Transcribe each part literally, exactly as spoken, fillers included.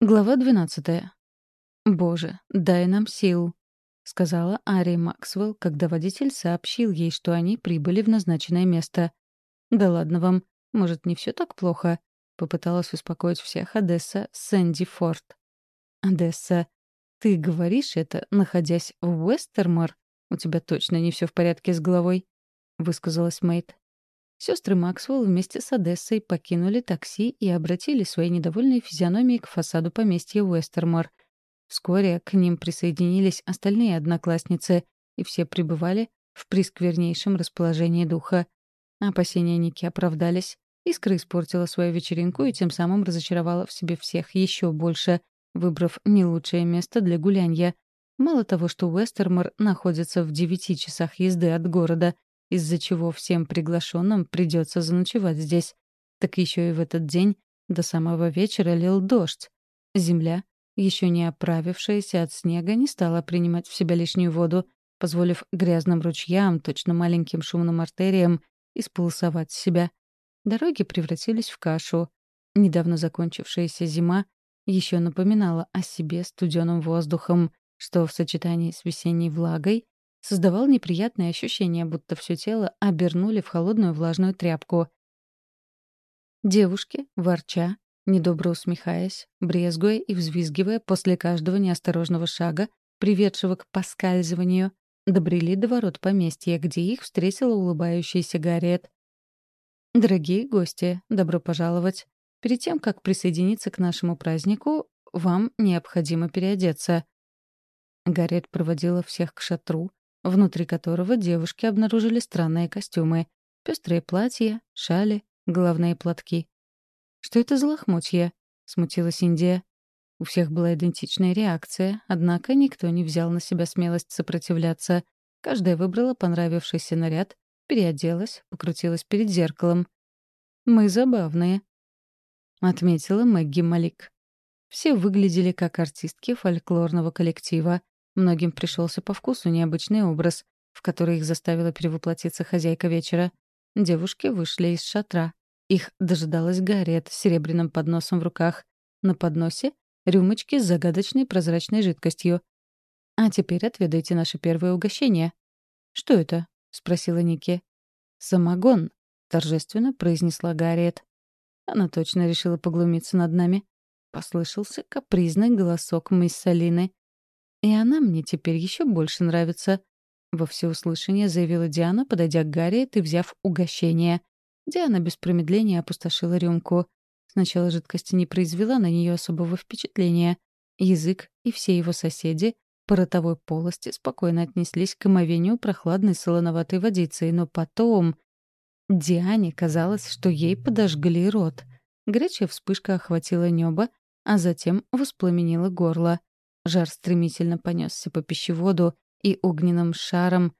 Глава двенадцатая. «Боже, дай нам сил», — сказала Ари Максвелл, когда водитель сообщил ей, что они прибыли в назначенное место. «Да ладно вам, может, не все так плохо?» — попыталась успокоить всех Одесса Сэнди Форд. «Одесса, ты говоришь это, находясь в Уэстермор? У тебя точно не все в порядке с головой», — высказалась Мэйд. Сестры Максвелл вместе с Одессой покинули такси и обратили свои недовольные физиономии к фасаду поместья Уэстермор. Вскоре к ним присоединились остальные одноклассницы, и все пребывали в пресквернейшем расположении духа. Опасения Ники оправдались. Искра испортила свою вечеринку и тем самым разочаровала в себе всех еще больше, выбрав не лучшее место для гулянья. Мало того, что Уэстермор находится в девяти часах езды от города, из-за чего всем приглашенным придется заночевать здесь, так еще и в этот день до самого вечера лил дождь. Земля, еще не оправившаяся от снега, не стала принимать в себя лишнюю воду, позволив грязным ручьям, точно маленьким шумным артериям, исполосовать себя. Дороги превратились в кашу. Недавно закончившаяся зима еще напоминала о себе студеным воздухом, что в сочетании с весенней влагой создавал неприятное ощущение, будто все тело обернули в холодную влажную тряпку. Девушки, ворча, недобро усмехаясь, брезгуя и взвизгивая после каждого неосторожного шага, приведшего к поскальзыванию, добрели до ворот поместья, где их встретила улыбающаяся Гарриет. «Дорогие гости, добро пожаловать. Перед тем, как присоединиться к нашему празднику, вам необходимо переодеться». Гарриет проводила всех к шатру, внутри которого девушки обнаружили странные костюмы, пестрые платья, шали, головные платки. «Что это за лохмотья?» — смутилась Индия. У всех была идентичная реакция, однако никто не взял на себя смелость сопротивляться. Каждая выбрала понравившийся наряд, переоделась, покрутилась перед зеркалом. «Мы забавные», — отметила Мэгги Малик. Все выглядели как артистки фольклорного коллектива. Многим пришелся по вкусу необычный образ, в который их заставила перевоплотиться хозяйка вечера. Девушки вышли из шатра. Их дожидалась Гарриет с серебряным подносом в руках. На подносе — рюмочки с загадочной прозрачной жидкостью. «А теперь отведайте наше первое угощение». «Что это?» — спросила Ники. «Самогон», — торжественно произнесла Гарриет. Она точно решила поглумиться над нами. Послышался капризный голосок мисс Алины. «И она мне теперь еще больше нравится», — во всеуслышание заявила Диана, подойдя к Гарриет и взяв угощение. Диана без промедления опустошила рюмку. Сначала жидкость не произвела на нее особого впечатления. Язык и все его соседи по ротовой полости спокойно отнеслись к омовению прохладной солоноватой водицей, но потом... Диане казалось, что ей подожгли рот. Горячая вспышка охватила небо, а затем воспламенила горло. Жар стремительно понесся по пищеводу и огненным шаром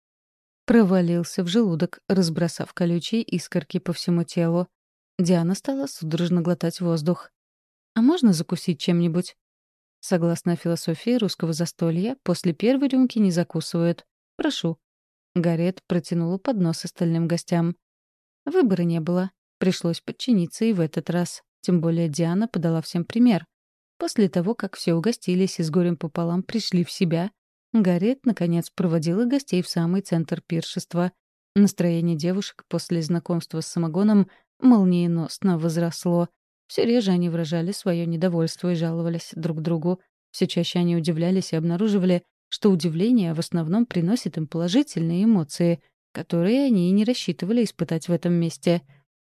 провалился в желудок, разбросав колючие искорки по всему телу. Диана стала судорожно глотать воздух. «А можно закусить чем-нибудь?» Согласно философии русского застолья, после первой рюмки не закусывают. «Прошу». Гарриет протянула поднос остальным гостям. Выбора не было. Пришлось подчиниться и в этот раз. Тем более Диана подала всем пример. После того, как все угостились и с горем пополам пришли в себя, Гарриет, наконец, проводила гостей в самый центр пиршества. Настроение девушек после знакомства с самогоном молниеносно возросло. Все реже они выражали свое недовольство и жаловались друг другу. Все чаще они удивлялись и обнаруживали, что удивление в основном приносит им положительные эмоции, которые они и не рассчитывали испытать в этом месте.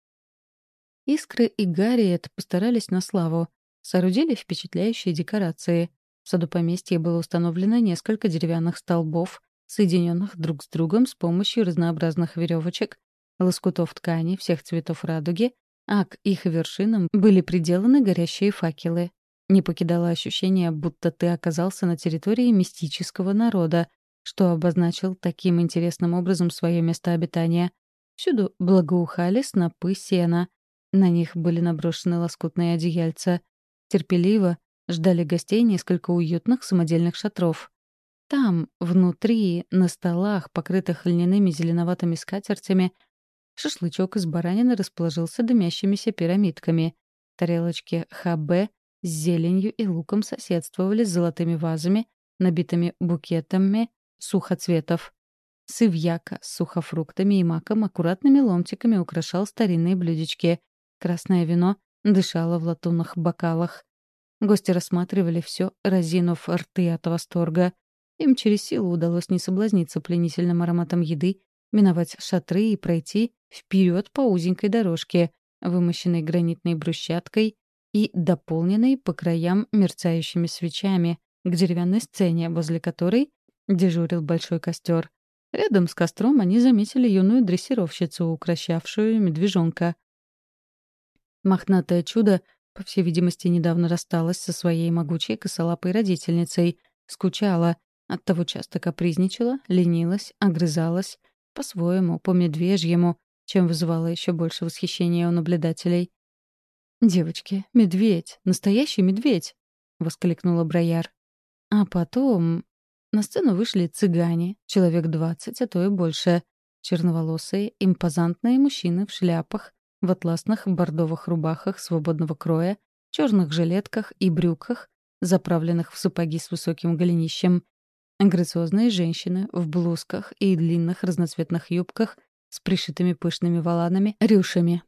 Искры и Гарриет постарались на славу. Соорудили впечатляющие декорации. В саду поместья было установлено несколько деревянных столбов, соединенных друг с другом с помощью разнообразных веревочек, лоскутов ткани всех цветов радуги, а к их вершинам были приделаны горящие факелы. Не покидало ощущение, будто ты оказался на территории мистического народа, что обозначил таким интересным образом свое место обитания. Всюду благоухали снопы сена. На них были наброшены лоскутные одеяльца. Терпеливо ждали гостей несколько уютных самодельных шатров. Там, внутри, на столах, покрытых льняными зеленоватыми скатертями, шашлычок из баранины расположился дымящимися пирамидками. Тарелочки ха бэ с зеленью и луком соседствовали с золотыми вазами, набитыми букетами сухоцветов. Сывьяка с сухофруктами и маком аккуратными ломтиками украшал старинные блюдечки. Красное вино дышало в латунных бокалах. Гости рассматривали все, разинув рты от восторга. Им через силу удалось не соблазниться пленительным ароматом еды, миновать шатры и пройти вперед по узенькой дорожке, вымощенной гранитной брусчаткой и дополненной по краям мерцающими свечами, к деревянной сцене, возле которой дежурил большой костер. Рядом с костром они заметили юную дрессировщицу, укращавшую медвежонка. Мохнатое чудо, по всей видимости, недавно рассталась со своей могучей косолапой родительницей, скучала, оттого часто капризничала, ленилась, огрызалась, по-своему, по-медвежьему, чем вызывало еще больше восхищения у наблюдателей. «Девочки, медведь! Настоящий медведь!» — воскликнула Брояр. А потом на сцену вышли цыгане, человек двадцать, а то и больше. Черноволосые, импозантные мужчины в шляпах, в атласных бордовых рубахах свободного кроя, черных жилетках и брюках, заправленных в сапоги с высоким голенищем. Грациозные женщины в блузках и длинных разноцветных юбках с пришитыми пышными воланами, рюшами.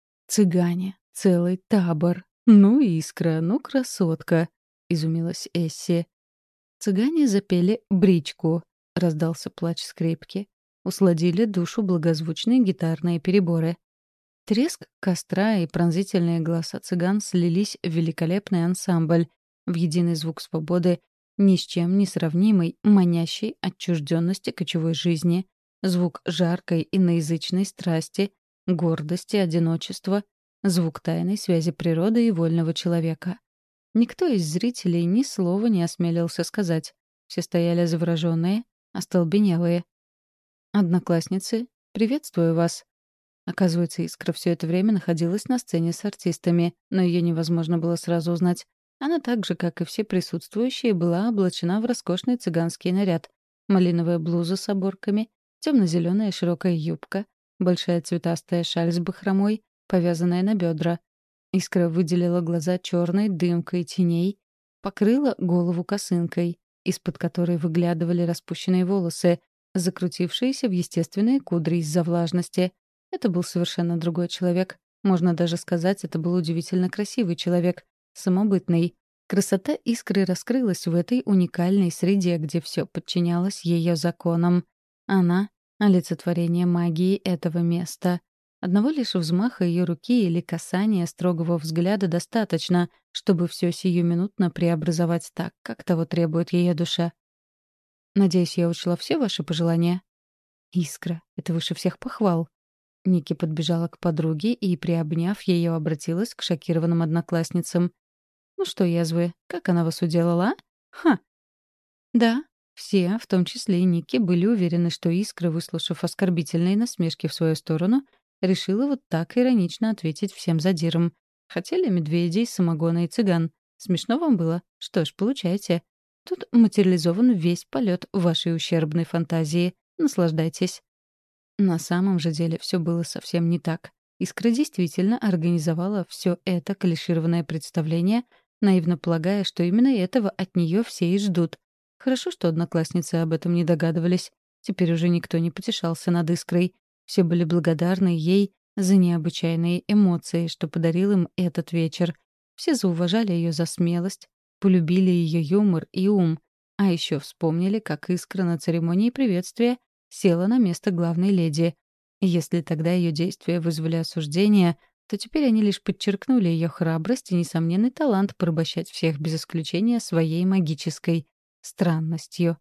Цыгане. Целый табор. Ну, Искра, ну, красотка, — изумилась Эсси. Цыгане запели «Бричку», — раздался плач скрипки. Усладили душу благозвучные гитарные переборы. Треск костра и пронзительные голоса цыган слились в великолепный ансамбль, в единый звук свободы, ни с чем не сравнимой, манящей отчужденности кочевой жизни, звук жаркой иноязычной страсти, гордости, одиночества, звук тайной связи природы и вольного человека. Никто из зрителей ни слова не осмелился сказать. Все стояли завороженные, остолбенелые. «Одноклассницы, приветствую вас». Оказывается, Искра все это время находилась на сцене с артистами, но ее невозможно было сразу узнать. Она так же, как и все присутствующие, была облачена в роскошный цыганский наряд. Малиновая блуза с оборками, темно-зеленая широкая юбка, большая цветастая шаль с бахромой, повязанная на бедра. Искра выделила глаза черной дымкой теней, покрыла голову косынкой, из-под которой выглядывали распущенные волосы, закрутившиеся в естественные кудри из-за влажности. Это был совершенно другой человек. Можно даже сказать, это был удивительно красивый человек, самобытный. Красота Искры раскрылась в этой уникальной среде, где все подчинялось ее законам. Она — олицетворение магии этого места. Одного лишь взмаха ее руки или касания строгого взгляда достаточно, чтобы все сиюминутно преобразовать так, как того требует ее душа. «Надеюсь, я учла все ваши пожелания?» «Искра, это выше всех похвал». Ники подбежала к подруге и, приобняв ее, обратилась к шокированным одноклассницам. «Ну что, язвы, как она вас уделала, а? Ха!» Да, все, в том числе и Ники, были уверены, что Искра, выслушав оскорбительные насмешки в свою сторону, решила вот так иронично ответить всем задирам. Хотели медведей, самогона и цыган. Смешно вам было? Что ж, получайте. Тут материализован весь полет вашей ущербной фантазии. Наслаждайтесь. На самом же деле все было совсем не так. Искра действительно организовала все это клишированное представление, наивно полагая, что именно этого от нее все и ждут. Хорошо, что одноклассницы об этом не догадывались. Теперь уже никто не потешался над Искрой. Все были благодарны ей за необычайные эмоции, что подарил им этот вечер. Все зауважали ее за смелость, полюбили ее юмор и ум, а еще вспомнили, как Искра на церемонии приветствия села на место главной леди. И если тогда ее действия вызвали осуждение, то теперь они лишь подчеркнули ее храбрость и несомненный талант порабощать всех без исключения своей магической странностью.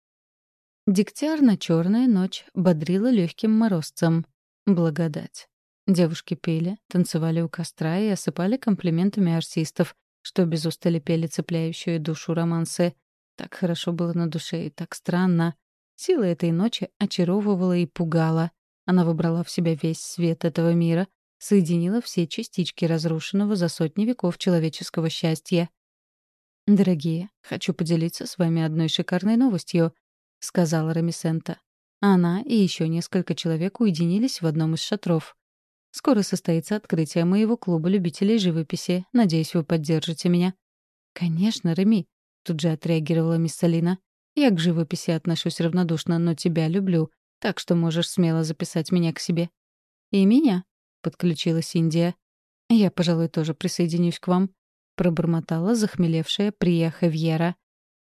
Дегтярно-черная ночь бодрила легким морозцем. Благодать. Девушки пели, танцевали у костра и осыпали комплиментами артистов, что без устали пели цепляющую душу романсы. Так хорошо было на душе и так странно. Сила этой ночи очаровывала и пугала. Она выбрала в себя весь свет этого мира, соединила все частички разрушенного за сотни веков человеческого счастья. «Дорогие, хочу поделиться с вами одной шикарной новостью», — сказала Рамисента. Она и еще несколько человек уединились в одном из шатров. «Скоро состоится открытие моего клуба любителей живописи. Надеюсь, вы поддержите меня. «Конечно, Реми», — тут же отреагировала мисс Алина. «Я к живописи отношусь равнодушно, но тебя люблю, так что можешь смело записать меня к себе». «И меня», — подключилась Индия. «Я, пожалуй, тоже присоединюсь к вам», — пробормотала захмелевшая Прия Хевьера.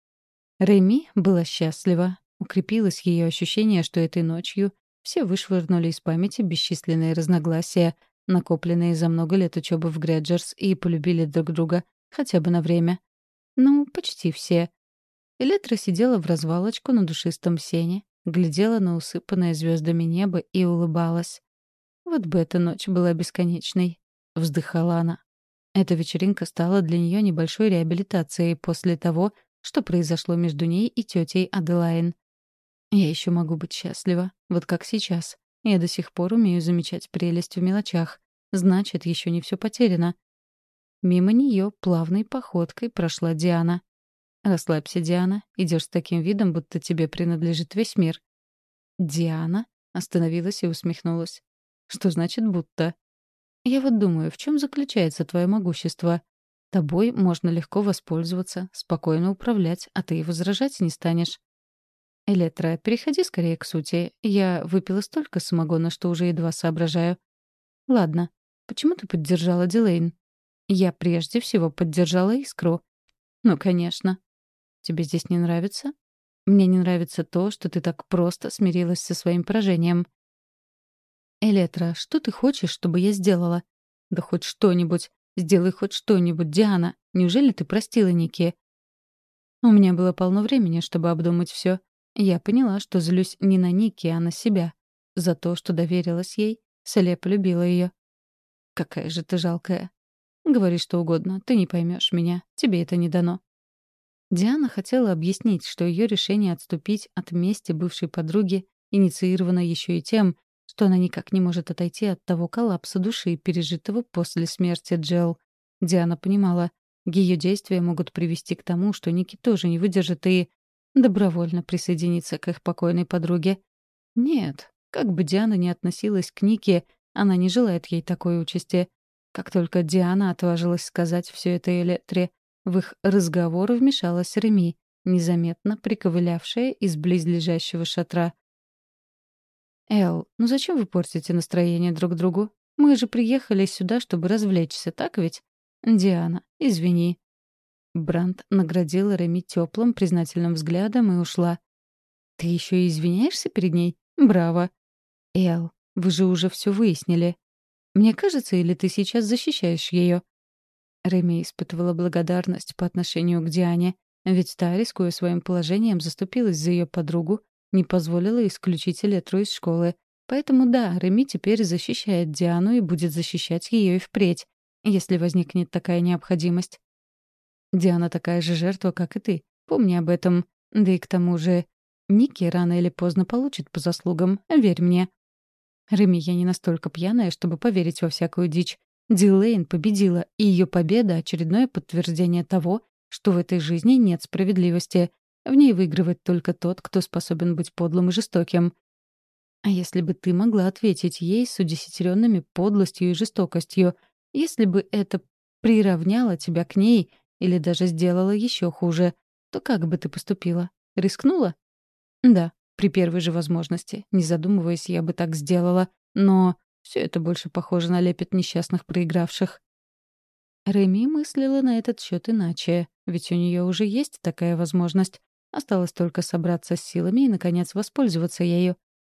Реми была счастлива. Укрепилось ее ощущение, что этой ночью все вышвырнули из памяти бесчисленные разногласия, накопленные за много лет учебы в Грэджерс, и полюбили друг друга хотя бы на время. Ну, почти все. Электра сидела в развалочку на душистом сене, глядела на усыпанное звездами небо и улыбалась. «Вот бы эта ночь была бесконечной», — вздыхала она. Эта вечеринка стала для нее небольшой реабилитацией после того, что произошло между ней и тетей Аделайн. «Я еще могу быть счастлива, вот как сейчас. Я до сих пор умею замечать прелесть в мелочах. Значит, еще не все потеряно». Мимо нее плавной походкой прошла Диана. «Расслабься, Диана. Идешь с таким видом, будто тебе принадлежит весь мир». Диана остановилась и усмехнулась. «Что значит «будто»?» «Я вот думаю, в чем заключается твое могущество? Тобой можно легко воспользоваться, спокойно управлять, а ты и возражать не станешь». «Электра, переходи скорее к сути. Я выпила столько самогона, что уже едва соображаю». «Ладно. Почему ты поддержала Дилейн?» «Я прежде всего поддержала Искру». «Ну, конечно. Тебе здесь не нравится?» «Мне не нравится то, что ты так просто смирилась со своим поражением». «Электра, что ты хочешь, чтобы я сделала?» «Да хоть что-нибудь. Сделай хоть что-нибудь, Диана. Неужели ты простила Ники?» У меня было полно времени, чтобы обдумать все. Я поняла, что злюсь не на Ники, а на себя. За то, что доверилась ей, слепо любила ее. «Какая же ты жалкая». «Говори что угодно, ты не поймешь меня. Тебе это не дано». Диана хотела объяснить, что ее решение отступить от мести бывшей подруги инициировано еще и тем, что она никак не может отойти от того коллапса души, пережитого после смерти Джел. Диана понимала, ее действия могут привести к тому, что Ники тоже не выдержит и добровольно присоединится к их покойной подруге. Нет, как бы Диана ни относилась к Нике, она не желает ей такой участи. Как только Диана отважилась сказать все это Электре, в их разговор вмешалась Реми, незаметно приковылявшая из близлежащего шатра. «Эл, ну зачем вы портите настроение друг другу? Мы же приехали сюда, чтобы развлечься, так ведь? Диана, извини». Брандт наградила Реми теплым, признательным взглядом и ушла. «Ты еще и извиняешься перед ней? Браво!» «Эл, вы же уже все выяснили. Мне кажется, или ты сейчас защищаешь ее?» Реми испытывала благодарность по отношению к Диане, ведь та, рискуя своим положением, заступилась за ее подругу, не позволила исключить Элетру из школы. Поэтому да, Реми теперь защищает Диану и будет защищать ее и впредь, если возникнет такая необходимость. Диана такая же жертва, как и ты. Помни об этом. Да и к тому же, Ники рано или поздно получит по заслугам, верь мне. Реми, я не настолько пьяная, чтобы поверить во всякую дичь. Дилейн победила, и ее победа — очередное подтверждение того, что в этой жизни нет справедливости. В ней выигрывает только тот, кто способен быть подлым и жестоким. А если бы ты могла ответить ей с удесятеренными подлостью и жестокостью, если бы это приравняло тебя к ней или даже сделало еще хуже, то как бы ты поступила? Рискнула? Да, при первой же возможности. Не задумываясь, я бы так сделала. Но все это больше похоже на лепет несчастных проигравших. Реми мыслила на этот счет иначе, ведь у нее уже есть такая возможность. Осталось только собраться с силами и, наконец, воспользоваться ею.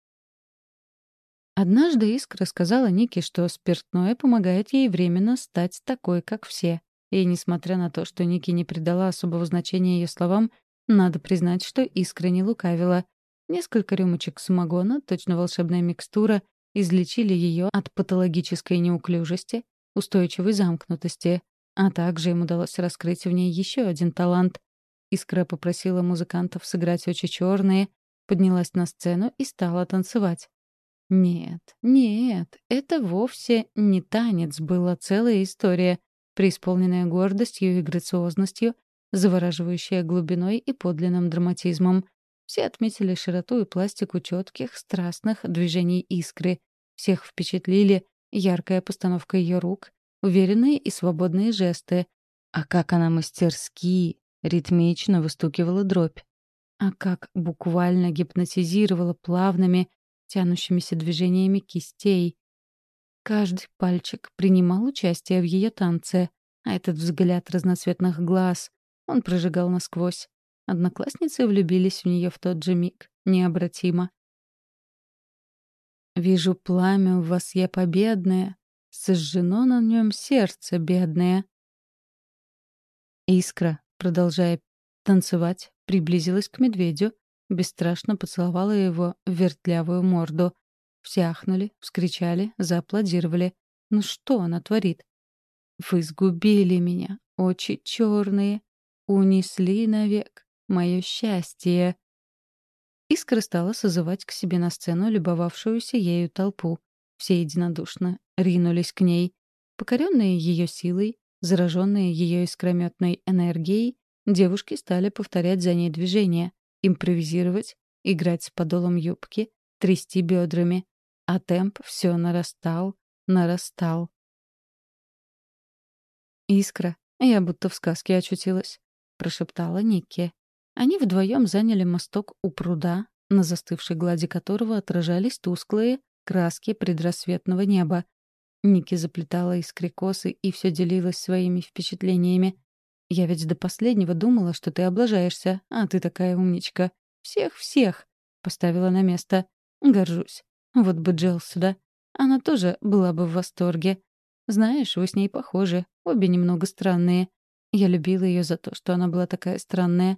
Однажды Искра сказала Нике, что спиртное помогает ей временно стать такой, как все. И, несмотря на то, что Ники не придала особого значения ее словам, надо признать, что Искра не лукавила. Несколько рюмочек самогона, точно волшебная микстура, излечили ее от патологической неуклюжести, устойчивой замкнутости, а также им удалось раскрыть в ней еще один талант. Искра попросила музыкантов сыграть очи черные, поднялась на сцену и стала танцевать. Нет, нет, это вовсе не танец, была целая история, преисполненная гордостью и грациозностью, завораживающая глубиной и подлинным драматизмом. Все отметили широту и пластику четких, страстных движений Искры. Всех впечатлили яркая постановка ее рук, уверенные и свободные жесты, А как она мастерски, ритмично выстукивала дробь. А как буквально гипнотизировала плавными, тянущимися движениями кистей. Каждый пальчик принимал участие в ее танце, а этот взгляд разноцветных глаз, он прожигал насквозь. Одноклассницы влюбились в нее в тот же миг, необратимо. «Вижу пламя в вас я победное, сожжено на нем сердце бедное». Искра, продолжая танцевать, приблизилась к медведю, бесстрашно поцеловала его в вертлявую морду. Все ахнули, вскричали, зааплодировали. Ну что она творит? «Вы сгубили меня, очи черные, унесли навек мое счастье». Искра стала созывать к себе на сцену любовавшуюся ею толпу. Все единодушно ринулись к ней. Покоренные ее силой, зараженные ее искрометной энергией, девушки стали повторять за ней движения, импровизировать, играть с подолом юбки, трясти бедрами. А темп все нарастал, нарастал. «Искра, я будто в сказке очутилась», — прошептала Никки. Они вдвоем заняли мосток у пруда, на застывшей глади которого отражались тусклые краски предрассветного неба. Никки заплетала Искре косы и все делилась своими впечатлениями. «Я ведь до последнего думала, что ты облажаешься, а ты такая умничка. Всех-всех!» — поставила на место. «Горжусь. Вот бы Джел сюда. Она тоже была бы в восторге. Знаешь, вы с ней похожи, обе немного странные. Я любила ее за то, что она была такая странная».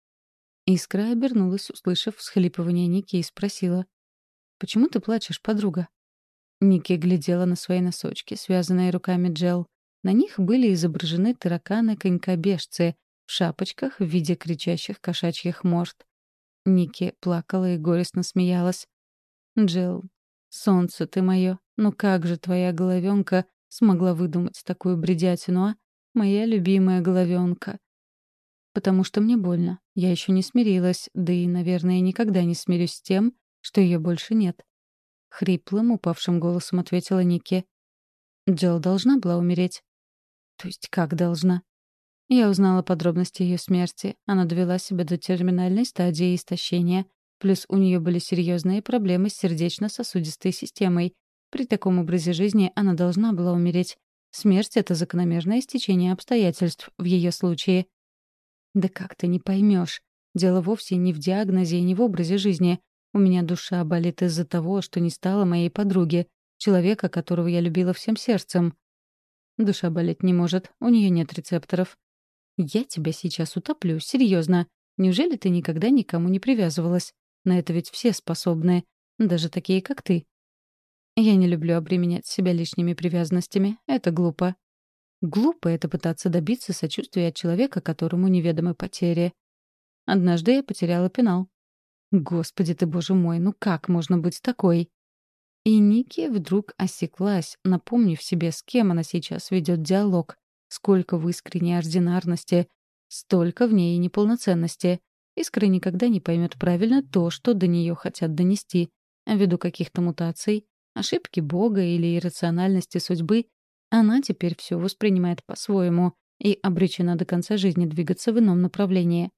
Искра обернулась, услышав всхлипывание Ники, и спросила: «Почему ты плачешь, подруга?» Ники глядела на свои носочки, связанные руками Джел. На них были изображены тараканы-конькобежцы в шапочках в виде кричащих кошачьих морд. Ники плакала и горестно смеялась. «Джел, солнце ты мое, ну как же твоя головенка смогла выдумать такую бредятину, а? Моя любимая головенка». «Потому что мне больно. Я еще не смирилась, да и, наверное, никогда не смирюсь с тем, что ее больше нет». Хриплым, упавшим голосом ответила Ники. «Джел должна была умереть». «То есть как должна?» Я узнала подробности ее смерти. Она довела себя до терминальной стадии истощения. Плюс у нее были серьезные проблемы с сердечно-сосудистой системой. При таком образе жизни она должна была умереть. Смерть — это закономерное стечение обстоятельств в ее случае. Да как ты не поймешь? Дело вовсе не в диагнозе и не в образе жизни. У меня душа болит из-за того, что не стало моей подруги, человека, которого я любила всем сердцем. Душа болеть не может, у нее нет рецепторов. Я тебя сейчас утоплю, серьезно. Неужели ты никогда никому не привязывалась? На это ведь все способны, даже такие, как ты. Я не люблю обременять себя лишними привязанностями, это глупо. Глупо — это пытаться добиться сочувствия от человека, которому неведомы потери. Однажды я потеряла пенал. Господи ты, боже мой, ну как можно быть такой? И Ники вдруг осеклась, напомнив себе, с кем она сейчас ведет диалог. Сколько в искренней ординарности, столько в ней неполноценности. Искра никогда не поймет правильно то, что до нее хотят донести. А ввиду каких-то мутаций, ошибки Бога или иррациональности судьбы, она теперь все воспринимает по-своему и обречена до конца жизни двигаться в ином направлении.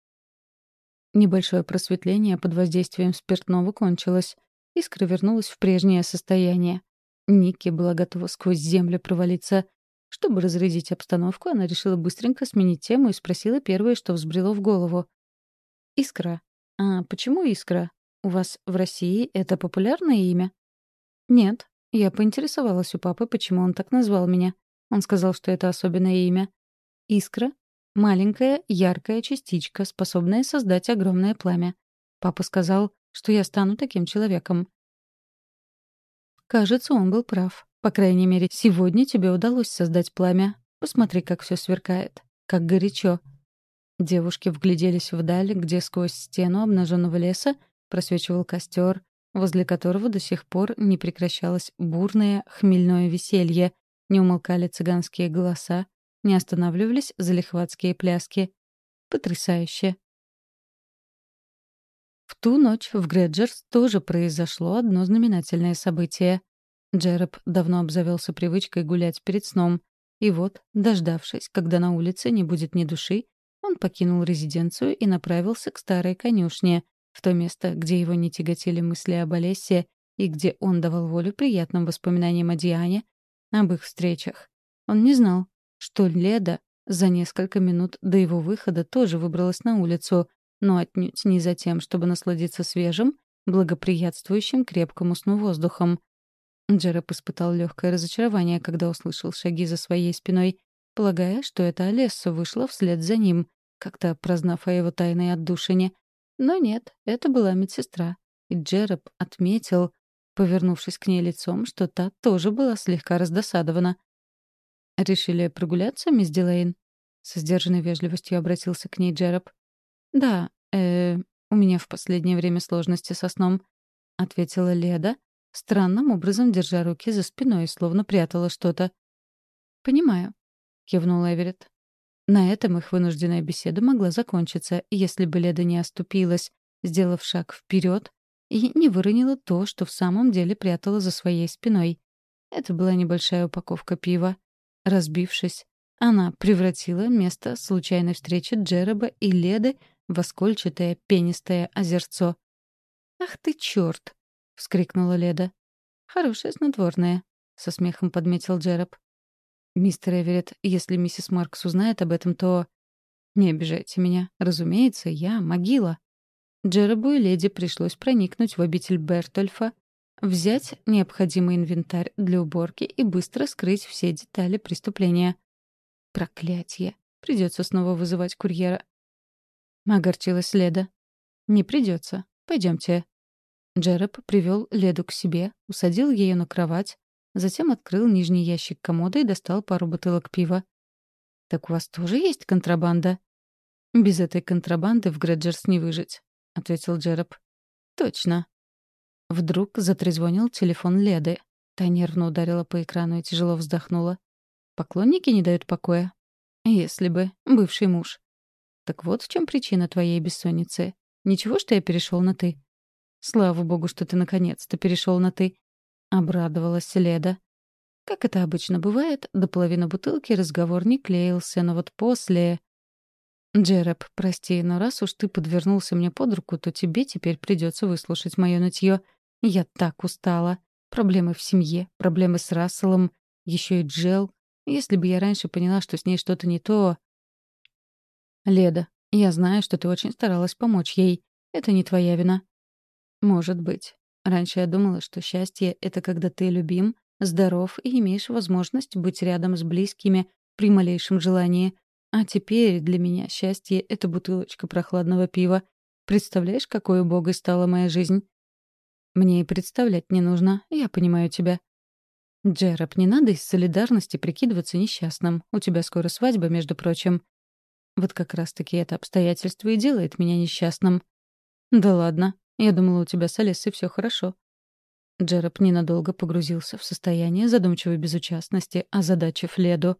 Небольшое просветление под воздействием спиртного кончилось. Искра вернулась в прежнее состояние. Никки была готова сквозь землю провалиться. Чтобы разрядить обстановку, она решила быстренько сменить тему и спросила первое, что взбрело в голову. «Искра. А почему Искра? У вас в России это популярное имя?» «Нет. Я поинтересовалась у папы, почему он так назвал меня. Он сказал, что это особенное имя. Искра — маленькая, яркая частичка, способная создать огромное пламя. Папа сказал, что я стану таким человеком». Кажется, он был прав. По крайней мере, сегодня тебе удалось создать пламя. Посмотри, как все сверкает. Как горячо. Девушки вгляделись вдаль, где сквозь стену обнаженного леса просвечивал костер, возле которого до сих пор не прекращалось бурное хмельное веселье, не умолкали цыганские голоса, не останавливались залихватские пляски. Потрясающе. В ту ночь в Грэджерс тоже произошло одно знаменательное событие. Джероб давно обзавелся привычкой гулять перед сном. И вот, дождавшись, когда на улице не будет ни души, он покинул резиденцию и направился к старой конюшне, в то место, где его не тяготили мысли об Олесе и где он давал волю приятным воспоминаниям о Диане, об их встречах. Он не знал, что Леда за несколько минут до его выхода тоже выбралась на улицу, но отнюдь не за тем, чтобы насладиться свежим, благоприятствующим крепкому сну воздухом. Джероб испытал легкое разочарование, когда услышал шаги за своей спиной, полагая, что это Олесса вышла вслед за ним, как-то прознав о его тайной отдушине. Но нет, это была медсестра. И Джероб отметил, повернувшись к ней лицом, что та тоже была слегка раздосадована. «Решили прогуляться, мисс Дилейн?» Со сдержанной вежливостью обратился к ней Джероб. «Да, э, у меня в последнее время сложности со сном», — ответила Леда, странным образом держа руки за спиной, словно прятала что-то. «Понимаю», — кивнул Эверетт. На этом их вынужденная беседа могла закончиться, если бы Леда не оступилась, сделав шаг вперед, и не выронила то, что в самом деле прятала за своей спиной. Это была небольшая упаковка пива. Разбившись, она превратила место случайной встречи Джероба и Леды в оскольчатое пенистое озерцо. «Ах ты чёрт!» — вскрикнула Леда. «Хорошее снотворное», — со смехом подметил Джероб. «Мистер Эверетт, если миссис Маркс узнает об этом, то...» «Не обижайте меня. Разумеется, я могила». Джеробу и леди пришлось проникнуть в обитель Бертольфа, взять необходимый инвентарь для уборки и быстро скрыть все детали преступления. Проклятье. Придется снова вызывать курьера. Огорчилась Леда. «Не придется. Пойдемте». Джероб привел Леду к себе, усадил ее на кровать, затем открыл нижний ящик комода и достал пару бутылок пива. «Так у вас тоже есть контрабанда?» «Без этой контрабанды в Грэджерс не выжить», — ответил Джероб. «Точно». Вдруг затрезвонил телефон Леды. Та нервно ударила по экрану и тяжело вздохнула. «Поклонники не дают покоя?» «Если бы. Бывший муж». «Так вот в чем причина твоей бессонницы. Ничего, что я перешел на «ты». «Слава богу, что ты наконец-то перешел на «ты», — обрадовалась Леда. Как это обычно бывает, до половины бутылки разговор не клеился, но вот после... «Джероб, прости, но раз уж ты подвернулся мне под руку, то тебе теперь придется выслушать мое нытье. Я так устала. Проблемы в семье, проблемы с Расселом, еще и Джел. Если бы я раньше поняла, что с ней что-то не то...» «Леда, я знаю, что ты очень старалась помочь ей. Это не твоя вина». «Может быть. Раньше я думала, что счастье — это когда ты любим, здоров и имеешь возможность быть рядом с близкими при малейшем желании. А теперь для меня счастье — это бутылочка прохладного пива. Представляешь, какой убогой стала моя жизнь?» «Мне и представлять не нужно. Я понимаю тебя». «Джероб, не надо из солидарности прикидываться несчастным. У тебя скоро свадьба, между прочим». «Вот как раз-таки это обстоятельство и делает меня несчастным». «Да ладно. Я думала, у тебя с Олессой все хорошо». Джероб ненадолго погрузился в состояние задумчивой безучастности, озадачив Леду.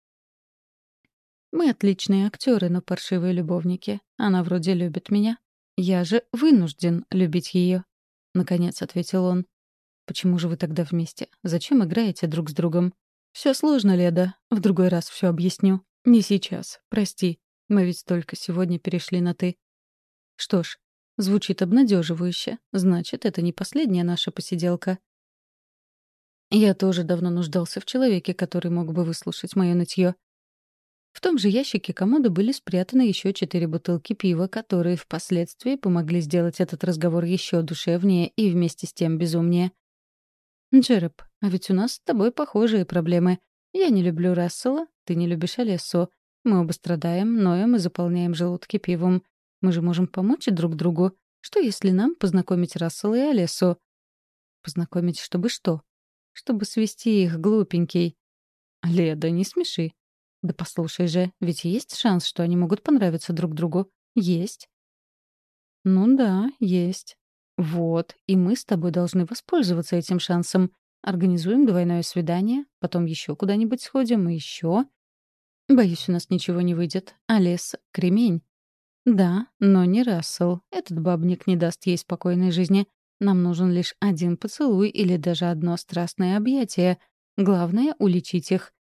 «Мы отличные актеры, но паршивые любовники. Она вроде любит меня. Я же вынужден любить ее», — наконец ответил он. «Почему же вы тогда вместе? Зачем играете друг с другом?» «Все сложно, Леда. В другой раз все объясню. Не сейчас. Прости. Мы ведь только сегодня перешли на «ты». Что ж, звучит обнадеживающе. Значит, это не последняя наша посиделка. Я тоже давно нуждался в человеке, который мог бы выслушать мое нытье. В том же ящике комода были спрятаны еще четыре бутылки пива, которые впоследствии помогли сделать этот разговор еще душевнее и вместе с тем безумнее. «Джероб, а ведь у нас с тобой похожие проблемы. Я не люблю Рассела, ты не любишь Олессу. Мы оба страдаем, ноем и заполняем желудки пивом. Мы же можем помочь друг другу. Что, если нам познакомить Рассела и Олессу?» «Познакомить, чтобы что?» «Чтобы свести их, глупенький». «Леда, не смеши». «Да послушай же, ведь есть шанс, что они могут понравиться друг другу. Есть». «Ну да, есть. Вот, и мы с тобой должны воспользоваться этим шансом. Организуем двойное свидание, потом еще куда-нибудь сходим и еще. Боюсь, у нас ничего не выйдет. А лес — кремень». «Да, но не Рассел. Этот бабник не даст ей спокойной жизни. Нам нужен лишь один поцелуй или даже одно страстное объятие. Главное — уличить их.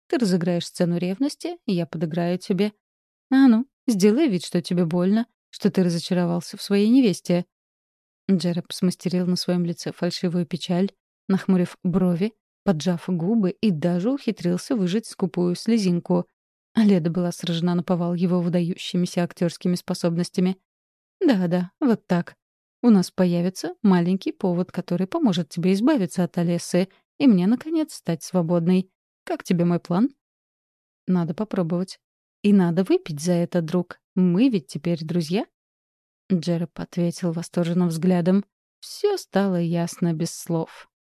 Ты разыграешь сцену ревности, и я подыграю тебе. А ну, сделай вид, что тебе больно, что ты разочаровался в своей невесте». Джероб смастерил на своем лице фальшивую печаль, нахмурив брови, поджав губы и даже ухитрился выжать скупую слезинку. А Леда была сражена наповал его выдающимися актерскими способностями. «Да-да, вот так. У нас появится маленький повод, который поможет тебе избавиться от Олесы и мне, наконец, стать свободной. Как тебе мой план?» «Надо попробовать. И надо выпить за это, друг. Мы ведь теперь друзья?» Джероб ответил восторженным взглядом. Все стало ясно без слов.